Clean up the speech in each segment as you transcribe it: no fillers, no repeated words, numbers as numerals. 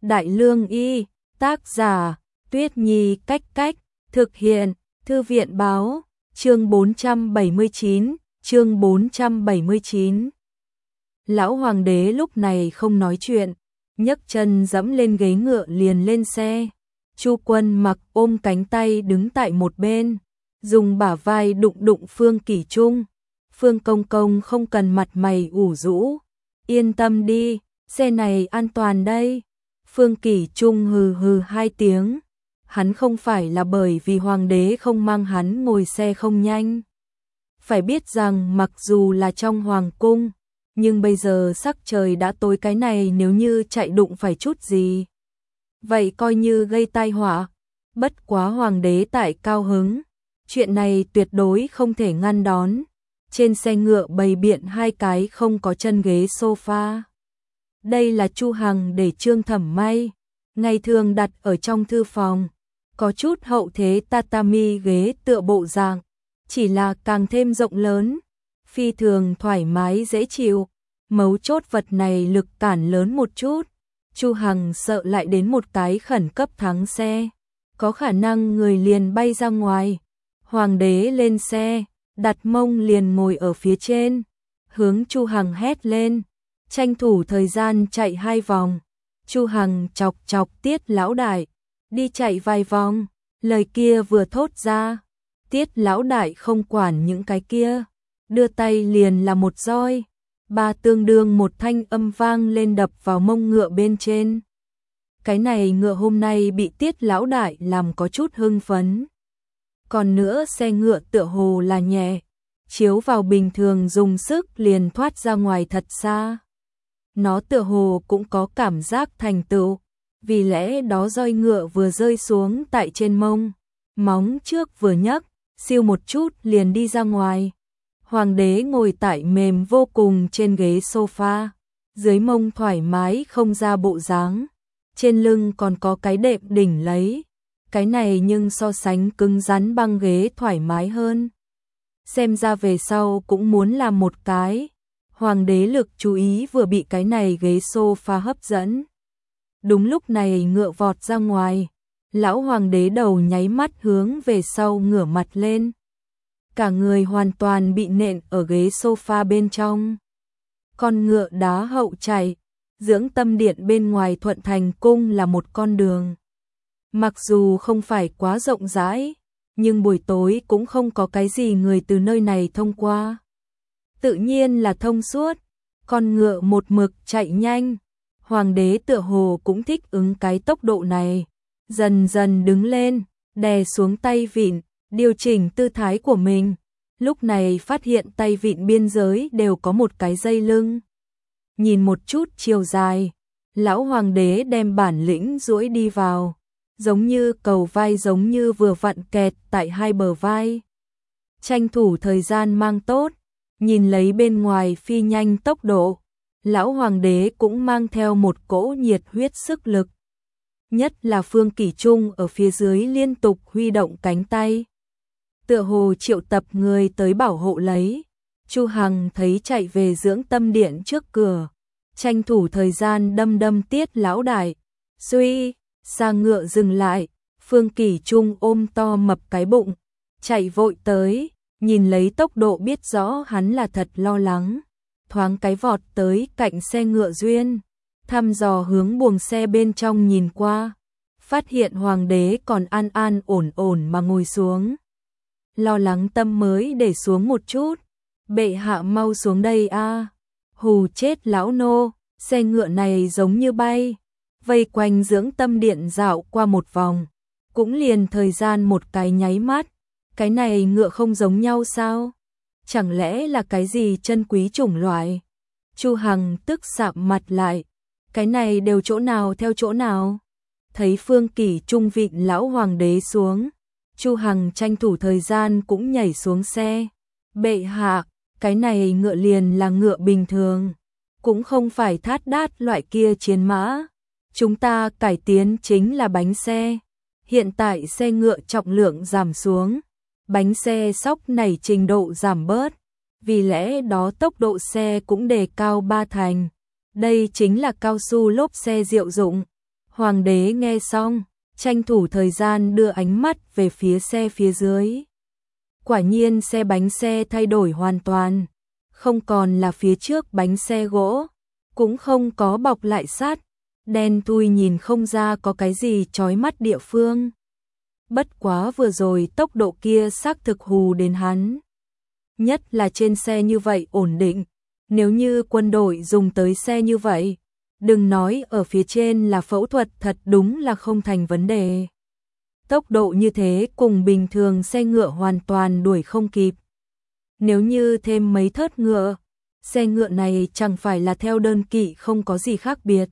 Đại Lương Y, tác giả, Tuyết Nhi Cách Cách, thực hiện, Thư viện báo, chương 479. Lão hoàng đế lúc này không nói chuyện, nhấc chân dẫm lên ghế ngựa liền lên xe. Chu Quân Mặc ôm cánh tay đứng tại một bên, dùng bả vai đụng đụng Phương Kỷ Trung. Phương Công Công không cần mặt mày ủ rũ, yên tâm đi, xe này an toàn đây. Phương Kỷ Trung hừ hừ hai tiếng, hắn không phải là bởi vì hoàng đế không mang hắn ngồi xe không nhanh. Phải biết rằng mặc dù là trong hoàng cung, nhưng bây giờ sắc trời đã tối, cái này nếu như chạy đụng phải chút gì, vậy coi như gây tai họa. Bất quá hoàng đế tại cao hứng, chuyện này tuyệt đối không thể ngăn đón. Trên xe ngựa bày biện hai cái không có chân ghế sofa. Đây là Chu Hằng để Trương Thẩm may, ngày thường đặt ở trong thư phòng, có chút hậu thế tatami ghế tựa bộ dạng, chỉ là càng thêm rộng lớn, phi thường thoải mái dễ chịu. Mấu chốt vật này lực cản lớn một chút, Chu Hằng sợ lại đến một cái khẩn cấp thắng xe, có khả năng người liền bay ra ngoài. Hoàng đế lên xe, đặt mông liền ngồi ở phía trên, hướng Chu Hằng hét lên, tranh thủ thời gian chạy 2 vòng. Chu Hằng chọc chọc Tiết lão đại, đi chạy vài vòng. Lời kia vừa thốt ra, Tiết lão đại không quản những cái kia, đưa tay liền là một roi, ba tương đương một thanh âm vang lên đập vào mông ngựa bên trên. Cái này ngựa hôm nay bị Tiết lão đại làm có chút hưng phấn. Còn nữa xe ngựa tựa hồ là nhẹ, chiếu vào bình thường dùng sức liền thoát ra ngoài thật xa. Nó tựa hồ cũng có cảm giác thành tựu, vì lẽ đó roi ngựa vừa rơi xuống tại trên mông, móng trước vừa nhấc, siêu một chút liền đi ra ngoài. Hoàng đế ngồi tại mềm vô cùng trên ghế sofa, dưới mông thoải mái không ra bộ dáng, trên lưng còn có cái đệm đỉnh lấy. Cái này nhưng so sánh cứng rắn băng ghế thoải mái hơn. Xem ra về sau cũng muốn làm một cái. Hoàng đế lực chú ý vừa bị cái này ghế sofa hấp dẫn. Đúng lúc này ngựa vọt ra ngoài, lão hoàng đế đầu nháy mắt hướng về sau ngửa mặt lên. Cả người hoàn toàn bị nện ở ghế sofa bên trong. Con ngựa đá hậu chạy, Dưỡng Tâm Điện bên ngoài Thuận Thành Cung là một con đường. Mặc dù không phải quá rộng rãi, nhưng buổi tối cũng không có cái gì người từ nơi này thông qua. Tự nhiên là thông suốt, con ngựa một mực chạy nhanh. Hoàng đế tựa hồ cũng thích ứng cái tốc độ này, dần dần đứng lên, đè xuống tay vịn, điều chỉnh tư thái của mình. Lúc này phát hiện tay vịn biên giới đều có một cái dây lưng. Nhìn một chút chiều dài, lão hoàng đế đem bản lĩnh duỗi đi vào, giống như cầu vai, giống như vừa vặn kẹt tại hai bờ vai. Tranh thủ thời gian mang tốt, nhìn lấy bên ngoài phi nhanh tốc độ, lão hoàng đế cũng mang theo một cỗ nhiệt huyết sức lực. Nhất là Phương Kỷ Trung ở phía dưới liên tục huy động cánh tay, tựa hồ triệu tập người tới bảo hộ lấy. Chu Hằng thấy chạy về Dưỡng Tâm Điện trước cửa, tranh thủ thời gian đâm Tiết lão đại. Suy, xa ngựa dừng lại, Phương Kỷ Trung ôm to mập cái bụng, chạy vội tới, nhìn lấy tốc độ biết rõ hắn là thật lo lắng. Thoáng cái vọt tới cạnh xe ngựa Duyên, thăm dò hướng buồng xe bên trong nhìn qua, phát hiện hoàng đế còn an an ổn ổn mà ngồi xuống. Lo lắng tâm mới để xuống một chút. Bệ hạ mau xuống đây a. Hù chết lão nô, xe ngựa này giống như bay, vây quanh Dưỡng Tâm Điện dạo qua một vòng, cũng liền thời gian một cái nháy mắt. Cái này ngựa không giống nhau sao? Chẳng lẽ là cái gì chân quý chủng loại? Chu Hằng tức sạm mặt lại, cái này đều chỗ nào theo chỗ nào? Thấy Phương Kỷ Trung vịn lão hoàng đế xuống, Chu Hằng tranh thủ thời gian cũng nhảy xuống xe. Bệ hạ, cái này ngựa liền là ngựa bình thường, cũng không phải thát đát loại kia chiến mã. Chúng ta cải tiến chính là bánh xe. Hiện tại xe ngựa trọng lượng giảm xuống, bánh xe xóc nảy trình độ giảm bớt, vì lẽ đó tốc độ xe cũng đề cao 3 thành. Đây chính là cao su lốp xe diệu dụng. Hoàng đế nghe xong, tranh thủ thời gian đưa ánh mắt về phía xe phía dưới. Quả nhiên xe bánh xe thay đổi hoàn toàn, không còn là phía trước bánh xe gỗ, cũng không có bọc lại sắt, đen thui nhìn không ra có cái gì chói mắt địa phương. Bất quá vừa rồi tốc độ kia xác thực hù đến hắn. Nhất là trên xe như vậy ổn định, nếu như quân đội dùng tới xe như vậy, đừng nói ở phía trên là phẫu thuật thật đúng là không thành vấn đề. Tốc độ như thế cùng bình thường xe ngựa hoàn toàn đuổi không kịp. Nếu như thêm mấy thớt ngựa, xe ngựa này chẳng phải là theo đơn kỵ không có gì khác biệt.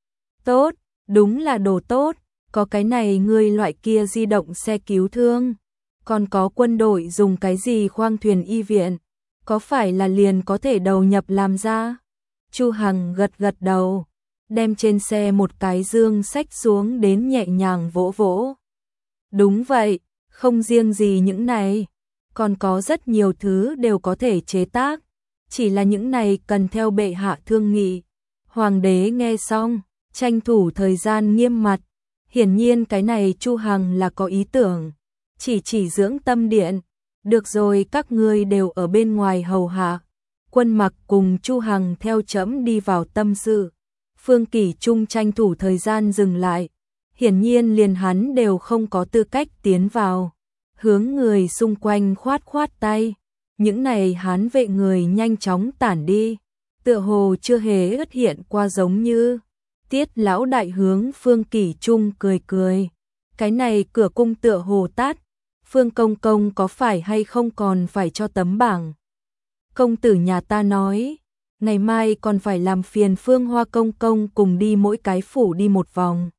Tốt, đúng là đồ tốt, có cái này người loại kia di động xe cứu thương, còn có quân đội dùng cái gì khoang thuyền y viện, có phải là liền có thể đầu nhập làm ra? Chu Hằng gật gật đầu, đem trên xe một cái dương xách xuống đến nhẹ nhàng vỗ vỗ. Đúng vậy, không riêng gì những này, còn có rất nhiều thứ đều có thể chế tác, chỉ là những này cần theo bệ hạ thương nghị. Hoàng đế nghe xong, tranh thủ thời gian nghiêm mặt, hiển nhiên cái này Chu Hằng là có ý tưởng, chỉ dưỡng tâm điện, được rồi các ngươi đều ở bên ngoài hầu hạ. Quân Mặc cùng Chu Hằng theo trẫm đi vào tâm sự. Phương Kỷ Trung tranh thủ thời gian dừng lại, hiển nhiên liền hắn đều không có tư cách tiến vào, hướng người xung quanh khoát khoát tay, những này Hán vệ người nhanh chóng tản đi, tựa hồ chưa hề xuất hiện qua giống như. Tiết lão đại hướng Phương Kỷ Trung cười cười, cái này cửa cung tựa hồ tát, Phương công công có phải hay không còn phải cho tấm bảng. Công tử nhà ta nói, ngày mai còn phải làm phiền Phương Hoa công công cùng đi mỗi cái phủ đi một vòng.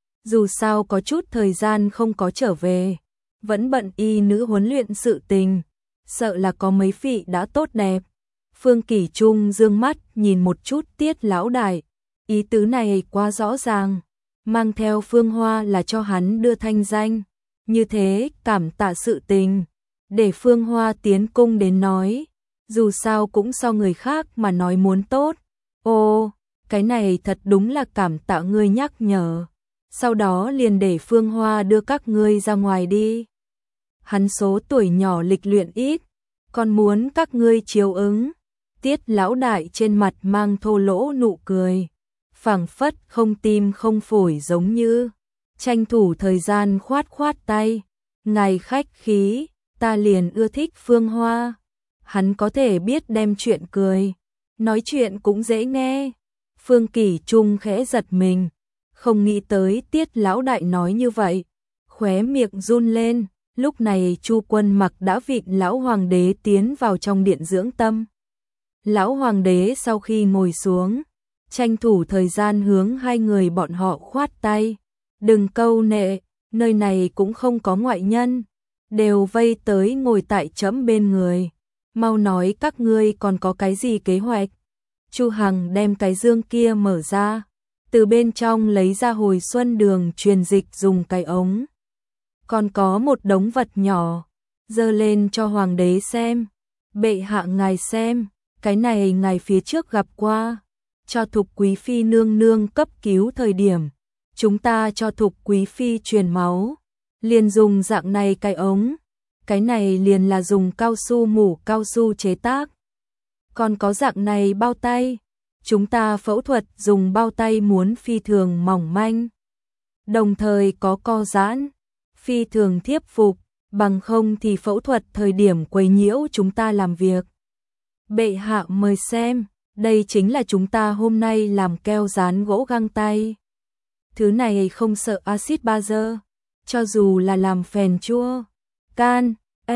Dù sao có chút thời gian không có trở về, vẫn bận y nữ huấn luyện sự tình, sợ là có mấy vị đã tốt đẹp. Phương Kỷ Trung dương mắt nhìn một chút Tiết lão đại, ý tứ này quá rõ ràng, mang theo Phương Hoa là cho hắn đưa thanh danh, như thế cảm tạ sự tình, để Phương Hoa tiến cung đến nói, dù sao cũng so người khác mà nói muốn tốt. Ô, cái này thật đúng là cảm tạ ngươi nhắc nhở, sau đó liền để Phương Hoa đưa các ngươi ra ngoài đi. Hắn số tuổi nhỏ lịch luyện ít, còn muốn các ngươi chiếu ứng. Tiết lão đại trên mặt mang thô lỗ nụ cười, phảng phất không tim không phổi giống như, tranh thủ thời gian khoát khoát tay, ngài khách khí, ta liền ưa thích Phương Hoa. Hắn có thể biết đem chuyện cười, nói chuyện cũng dễ nghe. Phương Kỷ Trung khẽ giật mình, không nghĩ tới Tiết lão đại nói như vậy, khóe miệng run lên. Lúc này Chu Quân Mặc đã vịn lão hoàng đế tiến vào trong điện dưỡng tâm. Lão hoàng đế sau khi ngồi xuống, tranh thủ thời gian hướng hai người bọn họ khoát tay. Đừng câu nệ, nơi này cũng không có ngoại nhân, đều vây tới ngồi tại trẫm bên người. Mau nói các ngươi còn có cái gì kế hoạch. Chu Hằng đem cái dương kia mở ra, từ bên trong lấy ra hồi xuân đường truyền dịch dùng cái ống. Còn có một đống vật nhỏ, giơ lên cho hoàng đế xem. Bệ hạ ngài xem, cái này ngài phía trước gặp qua, cho Thục quý phi nương nương cấp cứu thời điểm, chúng ta cho Thục quý phi truyền máu, liền dùng dạng này cái ống, cái này liền là dùng cao su mủ cao su chế tác. Còn có dạng này bao tay, chúng ta phẫu thuật dùng bao tay muốn phi thường mỏng manh, đồng thời có co giãn, phi thường thiếp phục, bằng không thì phẫu thuật thời điểm quấy nhiễu chúng ta làm việc. Bệ hạ mời xem, đây chính là chúng ta hôm nay làm keo dán gỗ găng tay. Thứ này không sợ axit bazơ, cho dù là làm phèn chua, can,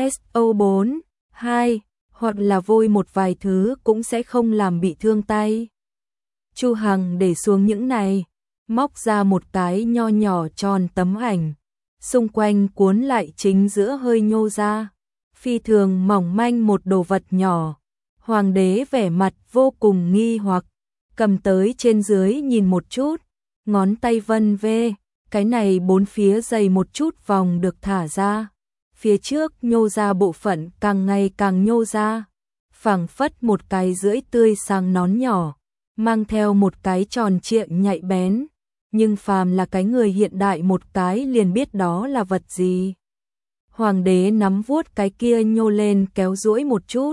SO4, 2, hoặc là vôi một vài thứ cũng sẽ không làm bị thương tay. Chu Hằng để xuống những này, móc ra một cái nho nhỏ tròn tấm ảnh, xung quanh cuốn lại chính giữa hơi nhô ra, phi thường mỏng manh một đồ vật nhỏ. Hoàng đế vẻ mặt vô cùng nghi hoặc, cầm tới trên dưới nhìn một chút, ngón tay vân vê, cái này bốn phía dày một chút vòng được thả ra, phía trước nhô ra bộ phận càng ngày càng nhô ra, phảng phất một cái rưỡi tươi sáng nón nhỏ, mang theo một cái tròn trịa nhạy bén, nhưng phàm là cái người hiện đại một cái liền biết đó là vật gì. Hoàng đế nắm vuốt cái kia nhô lên kéo duỗi một chút.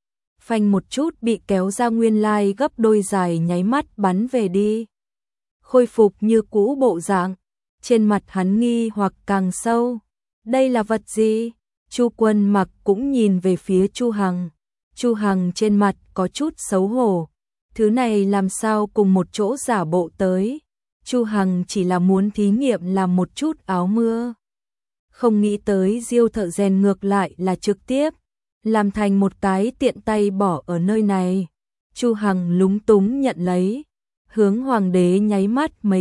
Phanh một chút bị kéo ra nguyên lai gấp đôi dài nháy mắt bắn về đi. Khôi phục như cũ bộ dạng, trên mặt hắn nghi hoặc càng sâu. Đây là vật gì? Chu Quân Mặc cũng nhìn về phía Chu Hằng. Chu Hằng trên mặt có chút xấu hổ. Thứ này làm sao cùng một chỗ giả bộ tới? Chu Hằng chỉ là muốn thí nghiệm làm một chút áo mưa. Không nghĩ tới Diêu thợ rèn ngược lại là trực tiếp làm thành một cái tiện tay bỏ ở nơi này. Chu Hằng lúng túng nhận lấy, hướng hoàng đế nháy mắt mấy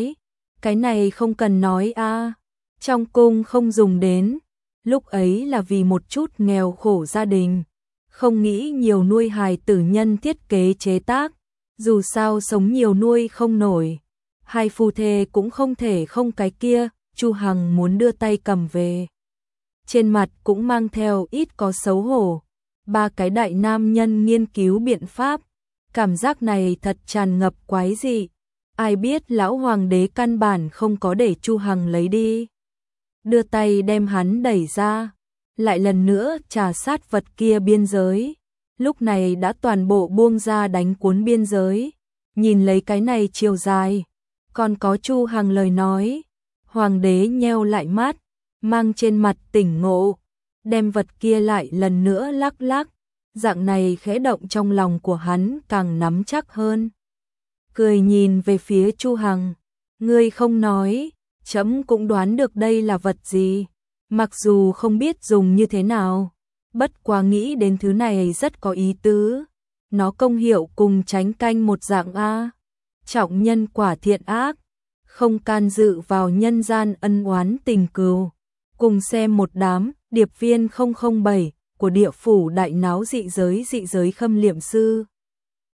cái này không cần nói a, trong cung không dùng đến, lúc ấy là vì một chút nghèo khổ gia đình, không nghĩ nhiều nuôi hài tử nhân thiết kế chế tác, dù sao sống nhiều nuôi không nổi, hai phu thê cũng không thể không cái kia. Chu Hằng muốn đưa tay cầm về, trên mặt cũng mang theo ít có xấu hổ. Ba cái đại nam nhân nghiên cứu biện pháp, cảm giác này thật tràn ngập quái dị. Ai biết lão hoàng đế căn bản không có để Chu Hằng lấy đi, đưa tay đem hắn đẩy ra, lại lần nữa trà sát vật kia biên giới. Lúc này đã toàn bộ buông ra đánh cuốn biên giới, nhìn lấy cái này chiều dài, còn có Chu Hằng lời nói. Hoàng đế nheo lại mắt, mang trên mặt tỉnh ngộ, đem vật kia lại lần nữa lắc lắc, dạng này khẽ động trong lòng của hắn càng nắm chắc hơn. Cười nhìn về phía Chu Hằng, ngươi không nói, trẫm cũng đoán được đây là vật gì, mặc dù không biết dùng như thế nào, bất quá nghĩ đến thứ này rất có ý tứ, nó công hiệu cùng tránh canh một dạng a, trọng nhân quả thiện ác, không can dự vào nhân gian ân oán tình cừu. Cùng xem một đám điệp viên 007 của địa phủ đại náo dị giới khâm liệm sư.